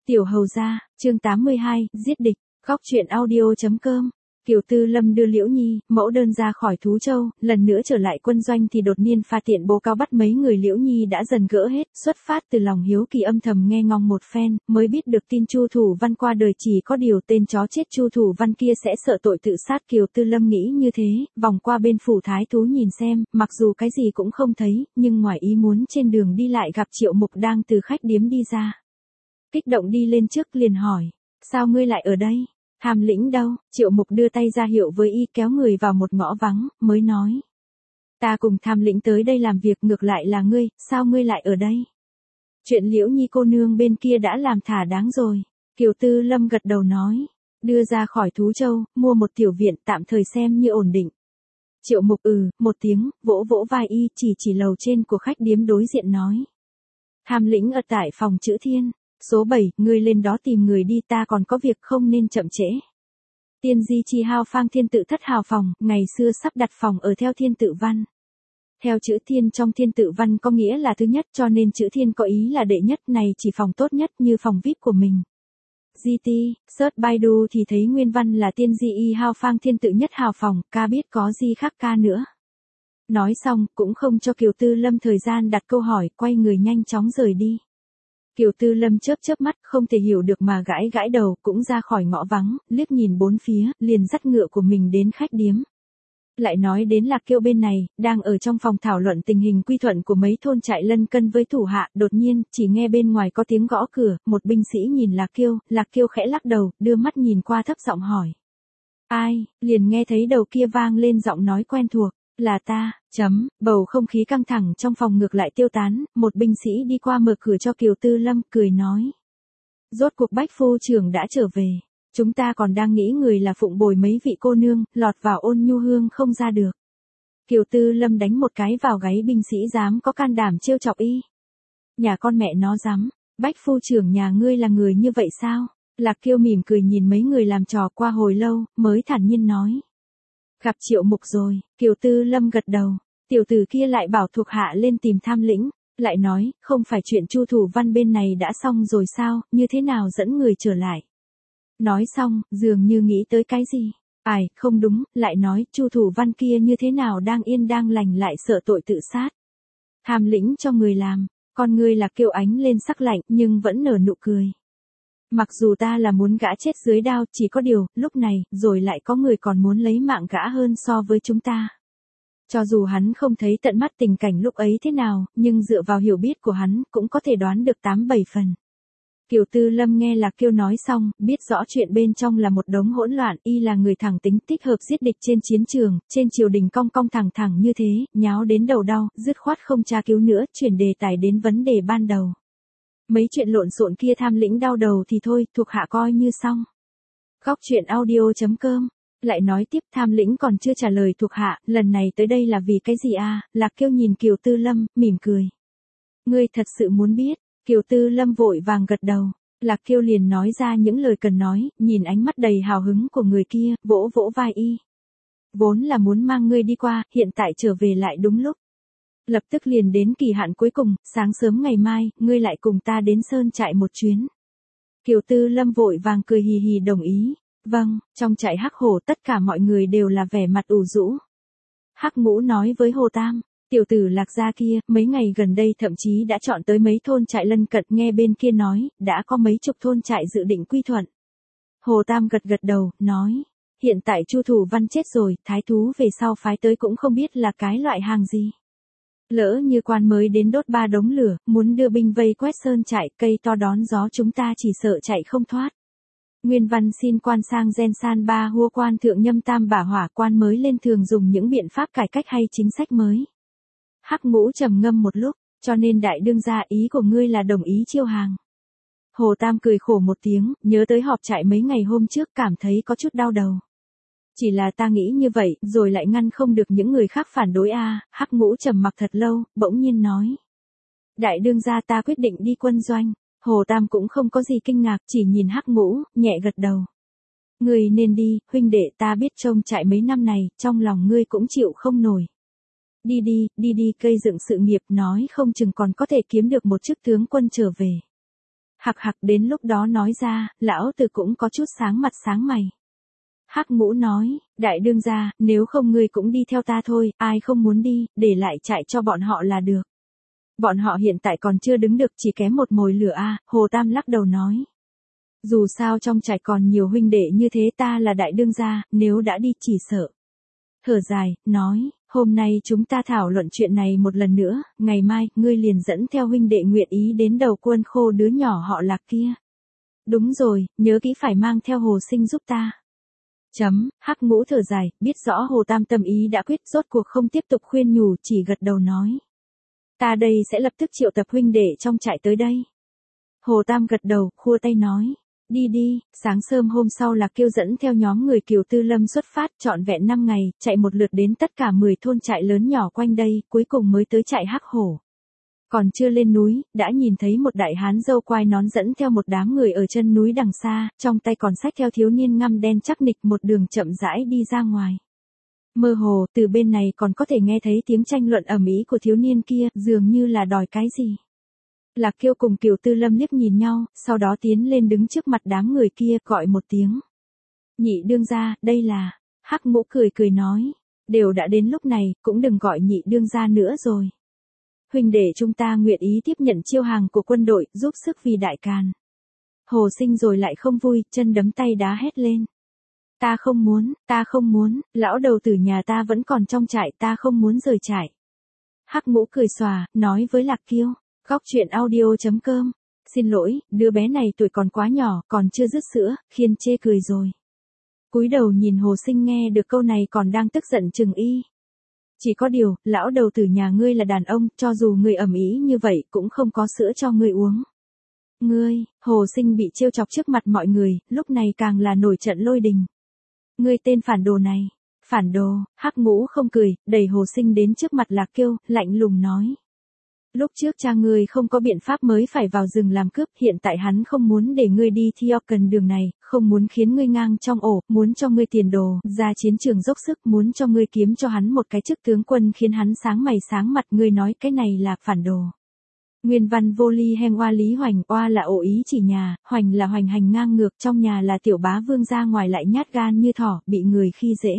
Tiểu hầu gia, chương 82, giết địch, góc truyện audio.com. Kiều Tư Lâm đưa Liễu Nhi, mẫu đơn ra khỏi Thú Châu, lần nữa trở lại quân doanh thì đột nhiên pha tiện bố cao bắt mấy người Liễu Nhi đã dần gỡ hết, xuất phát từ lòng hiếu kỳ âm thầm nghe ngóng một phen, mới biết được tin Chu Thủ Văn qua đời, chỉ có điều tên chó chết Chu Thủ Văn kia sẽ sợ tội tự sát. Kiều Tư Lâm nghĩ như thế, vòng qua bên phủ thái thú nhìn xem, mặc dù cái gì cũng không thấy, nhưng ngoài ý muốn trên đường đi lại gặp Triệu Mục đang từ khách điếm đi ra. Kích động đi lên trước liền hỏi, sao ngươi lại ở đây? Tham Lĩnh đâu? Triệu Mục đưa tay ra hiệu với y, kéo người vào một ngõ vắng, mới nói. Ta cùng Tham Lĩnh tới đây làm việc, ngược lại là ngươi, sao ngươi lại ở đây? Chuyện Liễu Nhi cô nương bên kia đã làm thỏa đáng rồi. Kiều Tư Lâm gật đầu nói, đưa ra khỏi Thú Châu, mua một tiểu viện tạm thời xem như ổn định. Triệu Mục một tiếng, vỗ vỗ vai y, chỉ lầu trên của khách điếm đối diện nói. Tham Lĩnh ở tại phòng chữ Thiên. Số 7, ngươi lên đó tìm người đi, ta còn có việc không nên chậm trễ. Tiên di chi hao phang thiên tự thất hào phòng, ngày xưa sắp đặt phòng ở theo Thiên Tự Văn. Theo chữ Thiên trong Thiên Tự Văn có nghĩa là thứ nhất, cho nên chữ Thiên có ý là đệ nhất, này chỉ phòng tốt nhất như phòng VIP của mình. GT, search Baidu thì thấy nguyên văn là tiên di y hao phang thiên tự nhất hào phòng, ca biết có gì khác ca nữa. Nói xong, cũng không cho Kiều Tư Lâm thời gian đặt câu hỏi, quay người nhanh chóng rời đi. Kiều Tư Lâm chớp mắt, không thể hiểu được mà gãi đầu, cũng ra khỏi ngõ vắng, liếc nhìn bốn phía, liền dắt ngựa của mình đến khách điếm. Lại nói đến Lạc Kiêu bên này, đang ở trong phòng thảo luận tình hình quy thuận của mấy thôn trại lân cân với thủ hạ, đột nhiên, chỉ nghe bên ngoài có tiếng gõ cửa, một binh sĩ nhìn Lạc Kiêu khẽ lắc đầu, đưa mắt nhìn qua thấp giọng hỏi. Ai? Liền nghe thấy đầu kia vang lên giọng nói quen thuộc. Là ta, bầu không khí căng thẳng trong phòng ngược lại tiêu tán, một binh sĩ đi qua mở cửa cho Kiều Tư Lâm, cười nói. Rốt cuộc Bách phu trưởng đã trở về, chúng ta còn đang nghĩ người là phụng bồi mấy vị cô nương, lọt vào Ôn Nhu Hương không ra được. Kiều Tư Lâm đánh một cái vào gáy binh sĩ dám có can đảm trêu chọc y. Nhà con mẹ nó dám, Bách phu trưởng nhà ngươi là người như vậy sao? Lạc Kiêu mỉm cười nhìn mấy người làm trò qua hồi lâu, mới thản nhiên nói. Gặp Triệu Mục rồi, Kiều Tư Lâm gật đầu, tiểu tử kia lại bảo thuộc hạ lên tìm Tham Lĩnh, lại nói, không phải chuyện Chu Thủ Văn bên này đã xong rồi sao, như thế nào dẫn người trở lại. Nói xong, dường như nghĩ tới cái gì, không đúng, lại nói, Chu Thủ Văn kia như thế nào đang yên đang lành lại sợ tội tự sát. Tham Lĩnh cho người làm, con người là Kiều ánh lên sắc lạnh nhưng vẫn nở nụ cười. Mặc dù ta là muốn gã chết dưới đao, chỉ có điều, lúc này, rồi lại có người còn muốn lấy mạng gã hơn so với chúng ta. Cho dù hắn không thấy tận mắt tình cảnh lúc ấy thế nào, nhưng dựa vào hiểu biết của hắn, cũng có thể đoán được 8-7 phần. Kiều Tư Lâm nghe Lạc Kiêu nói xong, biết rõ chuyện bên trong là một đống hỗn loạn, y là người thẳng tính, thích hợp giết địch trên chiến trường, trên triều đình cong thẳng như thế, nháo đến đầu đau, dứt khoát không tra cứu nữa, chuyển đề tài đến vấn đề ban đầu. Mấy chuyện lộn xộn kia Tham Lĩnh đau đầu thì thôi, thuộc hạ coi như xong. Góc truyện audio.com. Lại nói tiếp, Tham Lĩnh còn chưa trả lời thuộc hạ, lần này tới đây là vì cái gì à? Lạc Kiêu nhìn Kiều Tư Lâm, mỉm cười. Ngươi thật sự muốn biết? Kiều Tư Lâm vội vàng gật đầu. Lạc Kiêu liền nói ra những lời cần nói, nhìn ánh mắt đầy hào hứng của người kia, vỗ vỗ vai y. Vốn là muốn mang ngươi đi qua, hiện tại trở về lại đúng lúc. Lập tức liền đến kỳ hạn cuối cùng, sáng sớm ngày mai, ngươi lại cùng ta đến sơn trại một chuyến. Kiều Tư Lâm vội vàng cười hì hì đồng ý. Vâng, trong trại Hắc Hổ tất cả mọi người đều là vẻ mặt ủ rũ. Hắc Ngũ nói với Hồ Tam, tiểu tử Lạc gia kia, mấy ngày gần đây thậm chí đã chọn tới mấy thôn trại lân cận, nghe bên kia nói, đã có mấy chục thôn trại dự định quy thuận. Hồ Tam gật đầu, nói, hiện tại Chu Thủ Văn chết rồi, thái thú về sau phái tới cũng không biết là cái loại hàng gì. Lỡ như quan mới đến đốt 3 đống lửa, muốn đưa binh vây quét sơn trại, cây to đón gió chúng ta chỉ sợ chạy không thoát. Nguyên văn xin quan sang gen san ba hua quan thượng nhâm tam bả hỏa, quan mới lên thường dùng những biện pháp cải cách hay chính sách mới. Hắc Ngũ trầm ngâm một lúc, cho nên đại đương gia ý của ngươi là đồng ý chiêu hàng. Hồ Tam cười khổ một tiếng, nhớ tới họp trại mấy ngày hôm trước cảm thấy có chút đau đầu. Chỉ là ta nghĩ như vậy, rồi lại ngăn không được những người khác phản đối a. Hắc Ngũ trầm mặc thật lâu, bỗng nhiên nói. Đại đương gia ta quyết định đi quân doanh. Hồ Tam cũng không có gì kinh ngạc, chỉ nhìn Hắc Ngũ, nhẹ gật đầu. Ngươi nên đi, huynh đệ, ta biết trông trại mấy năm này, trong lòng ngươi cũng chịu không nổi. Đi, cây dựng sự nghiệp, nói không chừng còn có thể kiếm được một chức tướng quân trở về. Hặc hặc đến lúc đó nói ra, lão tử cũng có chút sáng mặt sáng mày. Hắc Ngũ nói, đại đương gia, nếu không ngươi cũng đi theo ta thôi, ai không muốn đi, để lại trại cho bọn họ là được. Bọn họ hiện tại còn chưa đứng được, chỉ kém một mồi lửa a. Hồ Tam lắc đầu nói. Dù sao trong trại còn nhiều huynh đệ như thế, ta là đại đương gia, nếu đã đi chỉ sợ. Thở dài, nói, hôm nay chúng ta thảo luận chuyện này một lần nữa, ngày mai, ngươi liền dẫn theo huynh đệ nguyện ý đến đầu quân khô đứa nhỏ họ Lạc kia. Đúng rồi, nhớ kỹ phải mang theo Hồ Sinh giúp ta. Hắc Ngũ thở dài, biết rõ Hồ Tam tâm ý đã quyết, rốt cuộc không tiếp tục khuyên nhủ, chỉ gật đầu nói. Ta đây sẽ lập tức triệu tập huynh đệ trong trại tới đây. Hồ Tam gật đầu, khua tay nói. Đi đi. Sáng sớm hôm sau Lạc Kiêu dẫn theo nhóm người Kiều Tư Lâm xuất phát, trọn vẹn 5 ngày, chạy một lượt đến tất cả 10 thôn trại lớn nhỏ quanh đây, cuối cùng mới tới trại Hắc Hổ. Còn chưa lên núi, đã nhìn thấy một đại hán râu quai nón dẫn theo một đám người ở chân núi đằng xa, trong tay còn xách theo thiếu niên ngăm đen chắc nịch, một đường chậm rãi đi ra ngoài. Mơ hồ, từ bên này còn có thể nghe thấy tiếng tranh luận ầm ĩ của thiếu niên kia, dường như là đòi cái gì. Lạc Kiêu cùng Kiều Tư Lâm liếc nhìn nhau, sau đó tiến lên đứng trước mặt đám người kia, gọi một tiếng. Nhị đương gia, đây là. Hắc Ngũ cười cười nói. Đều đã đến lúc này, cũng đừng gọi nhị đương gia nữa rồi. Huynh đệ chúng ta nguyện ý tiếp nhận chiêu hàng của quân đội, giúp sức vì đại càn. Hồ Sinh rồi lại không vui, chân đấm tay đá hét lên. Ta không muốn, lão đầu tử nhà ta vẫn còn trong trại, ta không muốn rời trại. Hắc Ngũ cười xòa, nói với Lạc Kiêu. Góc truyện audio.com. Xin lỗi, đứa bé này tuổi còn quá nhỏ, còn chưa dứt sữa, khiên chê cười rồi. Cúi đầu nhìn Hồ Sinh nghe được câu này còn đang tức giận chừng y. Chỉ có điều, lão đầu tử nhà ngươi là đàn ông, cho dù ngươi ầm ĩ như vậy cũng không có sữa cho ngươi uống. Ngươi, Hồ Sinh bị trêu chọc trước mặt mọi người, lúc này càng là nổi trận lôi đình. Ngươi tên phản đồ này. Phản đồ. Hắc Ngũ không cười, đẩy Hồ Sinh đến trước mặt Lạc Kiêu, lạnh lùng nói. Lúc trước cha ngươi không có biện pháp mới phải vào rừng làm cướp, hiện tại hắn không muốn để ngươi đi theo cần đường này, không muốn khiến ngươi ngang trong ổ, muốn cho ngươi tiền đồ, ra chiến trường dốc sức, muốn cho ngươi kiếm cho hắn một cái chức tướng quân khiến hắn sáng mày sáng mặt, ngươi nói cái này là phản đồ. Nguyên văn vô ly hen oa lý hoành, oa là ổ ý chỉ nhà, hoành là hoành hành ngang ngược, trong nhà là tiểu bá vương, ra ngoài lại nhát gan như thỏ, bị người khi dễ.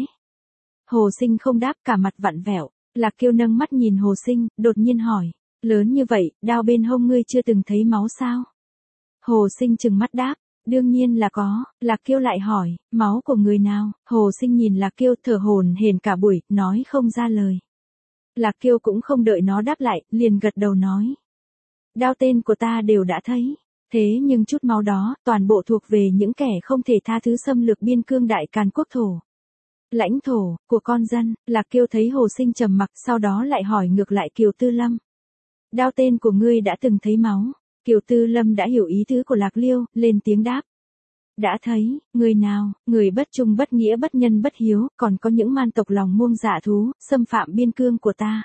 Hồ Sinh không đáp, cả mặt vặn vẹo. Lạc Kiêu nâng mắt nhìn Hồ Sinh, đột nhiên hỏi. Lớn như vậy, đao bên hông ngươi chưa từng thấy máu sao? Hồ Sinh trừng mắt đáp. Đương nhiên là có. Lạc Kiêu lại hỏi, máu của người nào? Hồ Sinh nhìn Lạc Kiêu thở hổn hển cả buổi, nói không ra lời. Lạc Kiêu cũng không đợi nó đáp lại, liền gật đầu nói. Đao tên của ta đều đã thấy. Thế nhưng chút máu đó, toàn bộ thuộc về những kẻ không thể tha thứ xâm lược biên cương đại càn quốc thổ. Lãnh thổ, của con dân. Lạc Kiêu thấy Hồ Sinh trầm mặc, sau đó lại hỏi ngược lại Kiều Tư Lâm. Đao tên của ngươi đã từng thấy máu. Kiều Tư Lâm đã hiểu ý tứ của Lạc Liêu, lên tiếng đáp. Đã thấy, người nào, người bất trung bất nghĩa bất nhân bất hiếu, còn có những man tộc lòng muông dạ thú, xâm phạm biên cương của ta.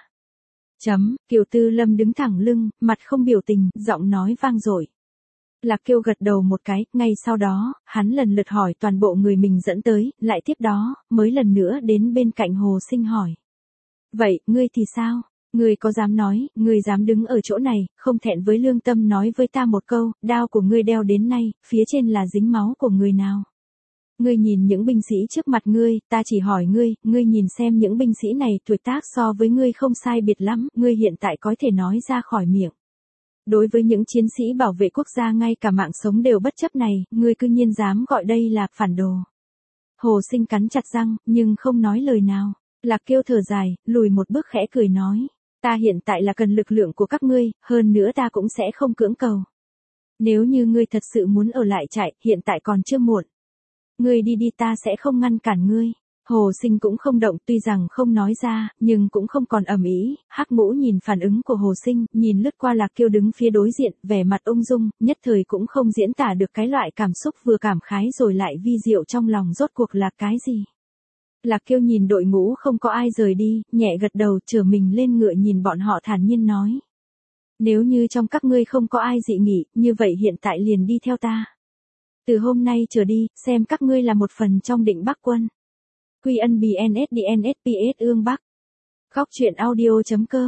Kiều Tư Lâm đứng thẳng lưng, mặt không biểu tình, giọng nói vang dội. Lạc Kiêu gật đầu một cái, ngay sau đó, hắn lần lượt hỏi toàn bộ người mình dẫn tới, lại tiếp đó, mới lần nữa đến bên cạnh Hồ Sinh hỏi. Vậy, ngươi thì sao? Ngươi có dám nói, ngươi dám đứng ở chỗ này, không thẹn với lương tâm nói với ta một câu, đao của ngươi đeo đến nay, phía trên là dính máu của người nào? Ngươi nhìn những binh sĩ trước mặt ngươi, ta chỉ hỏi ngươi nhìn xem những binh sĩ này tuổi tác so với ngươi không sai biệt lắm, ngươi hiện tại có thể nói ra khỏi miệng. Đối với những chiến sĩ bảo vệ quốc gia ngay cả mạng sống đều bất chấp này, ngươi cư nhiên dám gọi đây là phản đồ. Hồ Sinh cắn chặt răng, nhưng không nói lời nào. Lạc Kiêu thở dài, lùi một bước khẽ cười nói. Ta hiện tại là cần lực lượng của các ngươi, hơn nữa ta cũng sẽ không cưỡng cầu. Nếu như ngươi thật sự muốn ở lại trại, hiện tại còn chưa muộn. Ngươi đi đi, ta sẽ không ngăn cản ngươi. Hồ Sinh cũng không động, tuy rằng không nói ra, nhưng cũng không còn ầm ĩ. Hắc Ngũ nhìn phản ứng của Hồ Sinh, nhìn lướt qua Lạc Kiêu đứng phía đối diện, vẻ mặt ung dung, nhất thời cũng không diễn tả được cái loại cảm xúc vừa cảm khái rồi lại vi diệu trong lòng rốt cuộc là cái gì. Lạc Kiêu nhìn đội ngũ không có ai rời đi, nhẹ gật đầu, trở mình lên ngựa nhìn bọn họ thản nhiên nói. Nếu như trong các ngươi không có ai dị nghị, như vậy hiện tại liền đi theo ta. Từ hôm nay trở đi, xem các ngươi là một phần trong Định Bắc quân. Quy ân BNSDNSPS ương Bắc. Góc truyện audio.com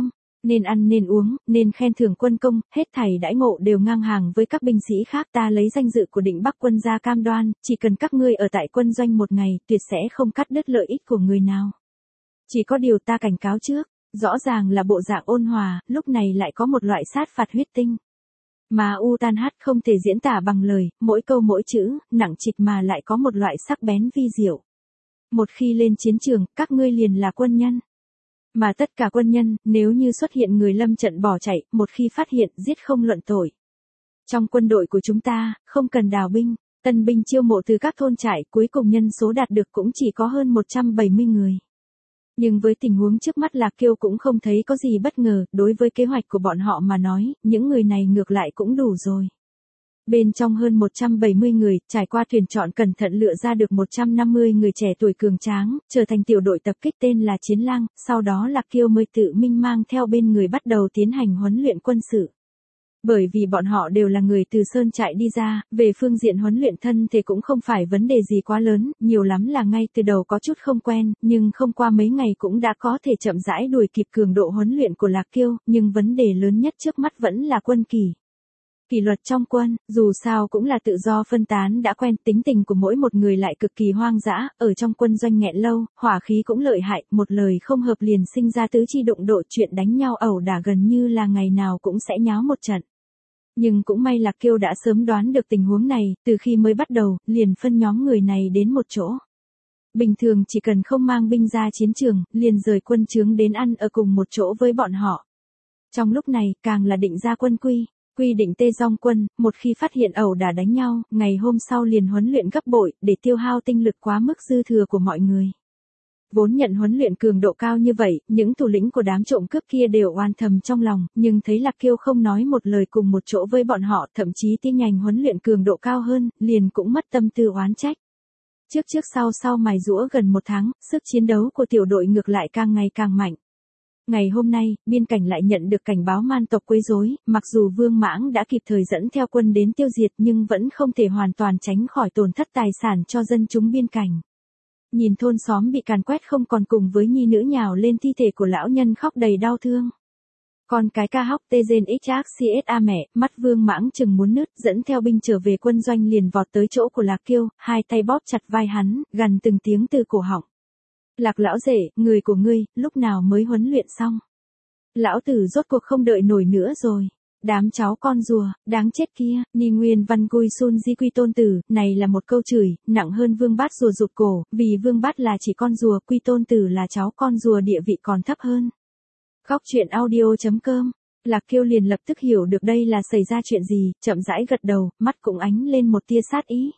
Nên ăn nên uống, nên khen thưởng quân công, hết thảy đãi ngộ đều ngang hàng với các binh sĩ khác. Ta lấy danh dự của Định Bắc quân ra cam đoan, chỉ cần các ngươi ở tại quân doanh một ngày, tuyệt sẽ không cắt đứt lợi ích của người nào. Chỉ có điều ta cảnh cáo trước, rõ ràng là bộ dạng ôn hòa, lúc này lại có một loại sát phạt huyết tinh. Mà u tan hát không thể diễn tả bằng lời, mỗi câu mỗi chữ, nặng trịch mà lại có một loại sắc bén vi diệu. Một khi lên chiến trường, các ngươi liền là quân nhân. Mà tất cả quân nhân, nếu như xuất hiện người lâm trận bỏ chạy, một khi phát hiện, giết không luận tội. Trong quân đội của chúng ta, không cần đào binh, tân binh chiêu mộ từ các thôn trại, cuối cùng nhân số đạt được cũng chỉ có hơn 170 người. Nhưng với tình huống trước mắt Lạc Kiêu cũng không thấy có gì bất ngờ, đối với kế hoạch của bọn họ mà nói, những người này ngược lại cũng đủ rồi. Bên trong hơn 170 người, trải qua tuyển chọn cẩn thận lựa ra được 150 người trẻ tuổi cường tráng, trở thành tiểu đội tập kích tên là Chiến Lang, sau đó Lạc Kiêu mới tự mình mang theo bên người bắt đầu tiến hành huấn luyện quân sự. Bởi vì bọn họ đều là người từ sơn trại đi ra, về phương diện huấn luyện thân thì cũng không phải vấn đề gì quá lớn, nhiều lắm là ngay từ đầu có chút không quen, nhưng không qua mấy ngày cũng đã có thể chậm rãi đuổi kịp cường độ huấn luyện của Lạc Kiêu, nhưng vấn đề lớn nhất trước mắt vẫn là quân kỷ. Kỷ luật trong quân, dù sao cũng là tự do phân tán đã quen, tính tình của mỗi một người lại cực kỳ hoang dã, ở trong quân doanh nghẹn lâu, hỏa khí cũng lợi hại, một lời không hợp liền sinh ra tứ chi đụng độ, chuyện đánh nhau ẩu đả gần như là ngày nào cũng sẽ nháo một trận. Nhưng cũng may Lạc Kiêu đã sớm đoán được tình huống này, từ khi mới bắt đầu, liền phân nhóm người này đến một chỗ. Bình thường chỉ cần không mang binh ra chiến trường, liền rời quân trướng đến ăn ở cùng một chỗ với bọn họ. Trong lúc này, càng là định ra quân quy định tê dong quân, một khi phát hiện ẩu đả đánh nhau, ngày hôm sau liền huấn luyện gấp bội, để tiêu hao tinh lực quá mức dư thừa của mọi người. Vốn nhận huấn luyện cường độ cao như vậy, những thủ lĩnh của đám trộm cướp kia đều oan thầm trong lòng, nhưng thấy Lạc Kiêu không nói một lời cùng một chỗ với bọn họ, thậm chí tiến hành huấn luyện cường độ cao hơn, liền cũng mất tâm tư oán trách. Trước sau mài giũa gần một tháng, sức chiến đấu của tiểu đội ngược lại càng ngày càng mạnh. Ngày hôm nay, biên cảnh lại nhận được cảnh báo man tộc quấy rối, mặc dù Vương Mãng đã kịp thời dẫn theo quân đến tiêu diệt nhưng vẫn không thể hoàn toàn tránh khỏi tổn thất tài sản cho dân chúng biên cảnh. Nhìn thôn xóm bị càn quét không còn cùng với nhi nữ nhào lên thi thể của lão nhân khóc đầy đau thương. Con cái ca hóc tê rên xxa mẹ, mắt Vương Mãng chừng muốn nứt, dẫn theo binh trở về quân doanh liền vọt tới chỗ của Lạc Kiêu, hai tay bóp chặt vai hắn, gằn từng tiếng từ cổ họng. Lạc lão rể, người của ngươi, lúc nào mới huấn luyện xong? Lão tử rốt cuộc không đợi nổi nữa rồi. Đám cháu con rùa, đáng chết kia, Ni Nguyên Văn Cui Sun Di Quy tôn tử, này là một câu chửi, nặng hơn Vương Bát rùa rụt cổ, vì Vương Bát là chỉ con rùa, Quy tôn tử là cháu con rùa địa vị còn thấp hơn. Góc truyện audio.com, Lạc Kiêu liền lập tức hiểu được đây là xảy ra chuyện gì, chậm rãi gật đầu, mắt cũng ánh lên một tia sát ý.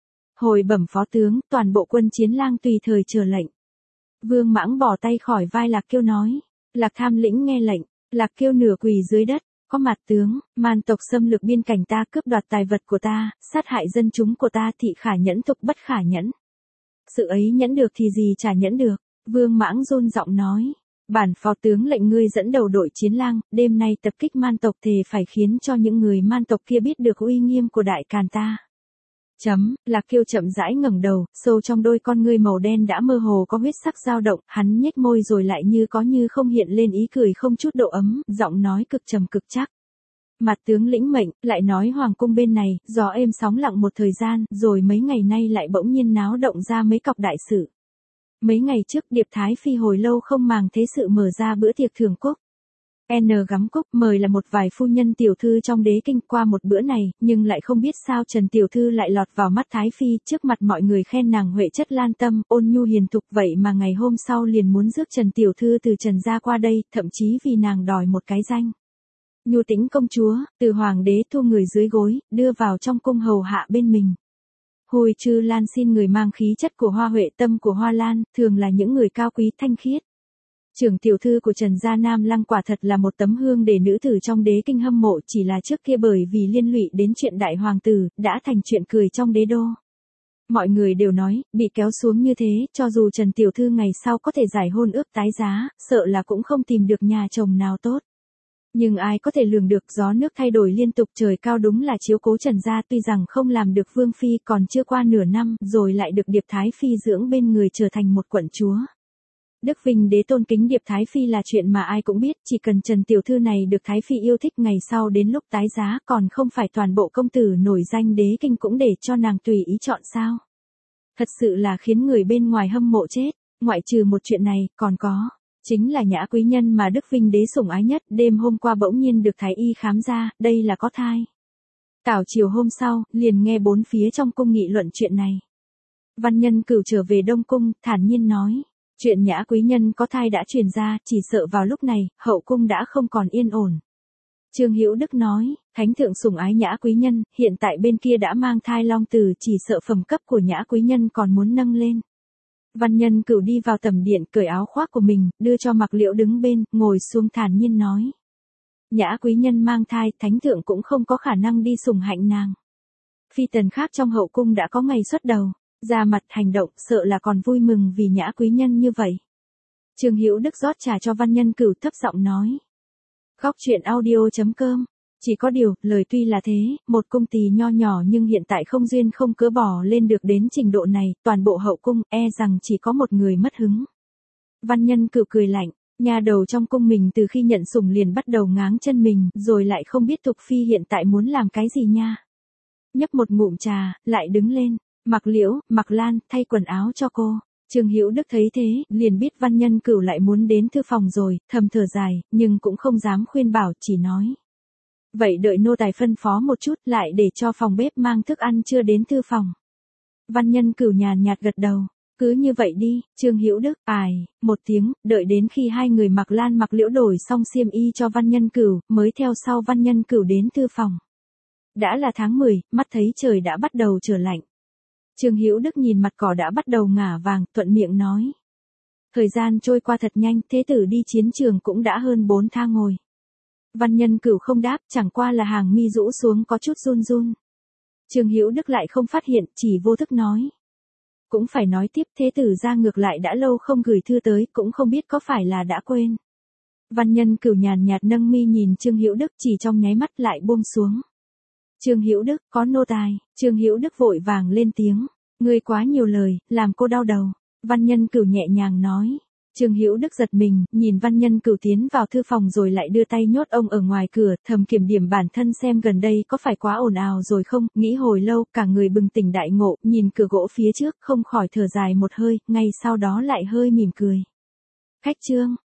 Hồi bẩm phó tướng, toàn bộ quân Chiến Lang tùy thời chờ lệnh. Vương Mãng bỏ tay khỏi vai Lạc Kiêu nói. Lạc Tham lĩnh nghe lệnh, Lạc Kiêu nửa quỳ dưới đất, có mặt tướng, man tộc xâm lược biên cảnh ta, cướp đoạt tài vật của ta, sát hại dân chúng của ta, thị khả nhẫn thục bất khả nhẫn. Sự ấy nhẫn được thì gì chả nhẫn được, Vương Mãng run giọng nói. Bản phó tướng lệnh ngươi dẫn đầu đội Chiến Lang, đêm nay tập kích man tộc, thề phải khiến cho những người man tộc kia biết được uy nghiêm của đại càn ta. Lạc Kiêu chậm rãi ngẩng đầu, sâu trong đôi con ngươi màu đen đã mơ hồ có huyết sắc dao động, hắn nhếch môi rồi lại như có như không hiện lên ý cười không chút độ ấm, giọng nói cực trầm cực chắc. Mặt tướng lĩnh mệnh, lại nói hoàng cung bên này, gió êm sóng lặng một thời gian, rồi mấy ngày nay lại bỗng nhiên náo động ra mấy cọc đại sự. Mấy ngày trước Điệp Thái Phi hồi lâu không màng thế sự mở ra bữa tiệc thưởng cúc. Gắm cúc mời là một vài phu nhân tiểu thư trong đế kinh, qua một bữa này, nhưng lại không biết sao Trần tiểu thư lại lọt vào mắt Thái Phi, trước mặt mọi người khen nàng huệ chất lan tâm, ôn nhu hiền thục, vậy mà ngày hôm sau liền muốn rước Trần tiểu thư từ Trần gia qua đây, thậm chí vì nàng đòi một cái danh Nhu Tĩnh công chúa, từ hoàng đế thu người dưới gối, đưa vào trong cung hầu hạ bên mình. Hồi Trư Lan xin người mang khí chất của Hoa Huệ, tâm của Hoa Lan, thường là những người cao quý thanh khiết. Trưởng tiểu thư của Trần gia Nam Lăng quả thật là một tấm hương để nữ tử trong đế kinh hâm mộ, chỉ là trước kia bởi vì liên lụy đến chuyện đại hoàng tử, đã thành chuyện cười trong đế đô. Mọi người đều nói, bị kéo xuống như thế, cho dù Trần tiểu thư ngày sau có thể giải hôn ước tái giá, sợ là cũng không tìm được nhà chồng nào tốt. Nhưng ai có thể lường được gió nước thay đổi liên tục, trời cao đúng là chiếu cố Trần gia, tuy rằng không làm được vương phi, còn chưa qua nửa năm, rồi lại được Điệp Thái Phi dưỡng bên người trở thành một quận chúa. Đức Vinh Đế tôn kính Điệp Thái Phi là chuyện mà ai cũng biết, chỉ cần Trần tiểu thư này được Thái Phi yêu thích ngày sau đến lúc tái giá còn không phải toàn bộ công tử nổi danh đế kinh cũng để cho nàng tùy ý chọn sao. Thật sự là khiến người bên ngoài hâm mộ chết, ngoại trừ một chuyện này, còn có. Chính là Nhã quý nhân mà Đức Vinh Đế sủng ái nhất, đêm hôm qua bỗng nhiên được Thái Y khám ra, đây là có thai. Tảo chiều hôm sau, liền nghe bốn phía trong cung nghị luận chuyện này. Văn Nhân Cửu trở về Đông Cung, thản nhiên nói. Chuyện Nhã quý nhân có thai đã truyền ra, chỉ sợ vào lúc này, hậu cung đã không còn yên ổn. Trương Hữu Đức nói, Thánh thượng sủng ái Nhã quý nhân, hiện tại bên kia đã mang thai long tử, chỉ sợ phẩm cấp của Nhã quý nhân còn muốn nâng lên. Văn Nhân Cửu đi vào tầm điện, cởi áo khoác của mình, đưa cho Mạc Liễu đứng bên, ngồi xuống thản nhiên nói. Nhã quý nhân mang thai, Thánh thượng cũng không có khả năng đi sủng hạnh nàng. Phi tần khác trong hậu cung đã có ngày xuất đầu, ra mặt hành động, sợ là còn vui mừng vì Nhã quý nhân như vậy. Trương Hữu Đức rót trà cho Văn Nhân Cửu, thấp giọng nói. Góc truyện audio.com. Chỉ có điều, lời tuy là thế, một cung tỳ nho nhỏ nhưng hiện tại không duyên không cớ bỏ lên được đến trình độ này, toàn bộ hậu cung e rằng chỉ có một người mất hứng. Văn Nhân Cửu cười lạnh, nhà đầu trong cung mình từ khi nhận sủng liền bắt đầu ngáng chân mình, rồi lại không biết Tục Phi hiện tại muốn làm cái gì nha. Nhấp một ngụm trà, lại đứng lên, Mạc Liễu, Mạc Lan, thay quần áo cho cô. Trương Hữu Đức thấy thế, liền biết Văn Nhân Cửu lại muốn đến thư phòng rồi, thầm thở dài, nhưng cũng không dám khuyên bảo, chỉ nói. Vậy đợi nô tài phân phó một chút, lại để cho phòng bếp mang thức ăn chưa đến thư phòng. Văn Nhân Cửu nhàn nhạt gật đầu. Cứ như vậy đi, Trương Hữu Đức, một tiếng, đợi đến khi hai người Mạc Lan Mạc Liễu đổi xong xiêm y cho Văn Nhân Cửu, mới theo sau Văn Nhân Cửu đến thư phòng. Đã là tháng 10, mắt thấy trời đã bắt đầu trở lạnh. Trương Hữu Đức nhìn mặt cỏ đã bắt đầu ngả vàng, thuận miệng nói. Thời gian trôi qua thật nhanh, thế tử đi chiến trường cũng đã hơn 4 tháng ngồi. Văn Nhân Cửu không đáp, chẳng qua là hàng mi rũ xuống có chút run run. Trương Hữu Đức lại không phát hiện, chỉ vô thức nói. Cũng phải nói tiếp, thế tử ra ngược lại đã lâu không gửi thư tới, cũng không biết có phải là đã quên. Văn Nhân Cửu nhàn nhạt nâng mi nhìn Trương Hữu Đức, chỉ trong nháy mắt lại buông xuống. Trương Hữu Đức, có nô tài. Trương Hữu Đức vội vàng lên tiếng. Ngươi quá nhiều lời, làm cô đau đầu. Văn Nhân Cửu nhẹ nhàng nói. Trương Hữu Đức giật mình, nhìn Văn Nhân Cửu tiến vào thư phòng rồi lại đưa tay nhốt ông ở ngoài cửa, thầm kiểm điểm bản thân xem gần đây có phải quá ồn ào rồi không, nghĩ hồi lâu, cả người bừng tỉnh đại ngộ, nhìn cửa gỗ phía trước, không khỏi thở dài một hơi, ngay sau đó lại hơi mỉm cười. Khách Trương,